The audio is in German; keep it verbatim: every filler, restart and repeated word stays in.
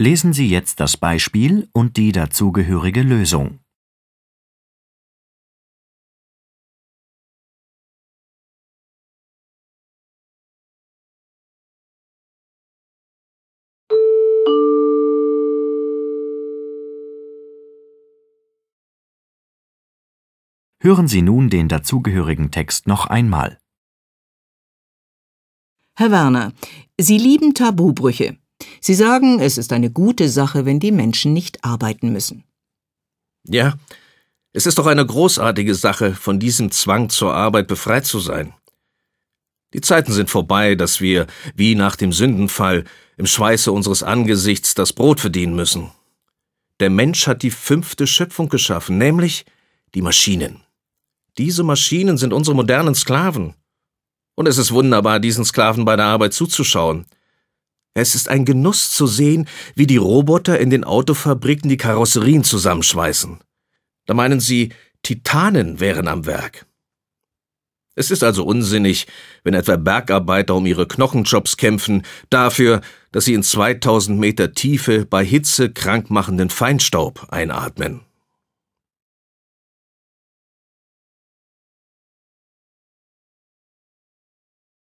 Lesen Sie jetzt das Beispiel und die dazugehörige Lösung. Hören Sie nun den dazugehörigen Text noch einmal. Herr Werner, Sie lieben Tabubrüche. Sie sagen, es ist eine gute Sache, wenn die Menschen nicht arbeiten müssen. Ja, es ist doch eine großartige Sache, von diesem Zwang zur Arbeit befreit zu sein. Die Zeiten sind vorbei, dass wir, wie nach dem Sündenfall, im Schweiße unseres Angesichts das Brot verdienen müssen. Der Mensch hat die fünfte Schöpfung geschaffen, nämlich die Maschinen. Diese Maschinen sind unsere modernen Sklaven. Und es ist wunderbar, diesen Sklaven bei der Arbeit zuzuschauen. Es ist ein Genuss zu sehen, wie die Roboter in den Autofabriken die Karosserien zusammenschweißen. Da meinen sie, Titanen wären am Werk. Es ist also unsinnig, wenn etwa Bergarbeiter um ihre Knochenjobs kämpfen, dafür, dass sie in zweitausend Meter Tiefe bei Hitze krankmachenden Feinstaub einatmen.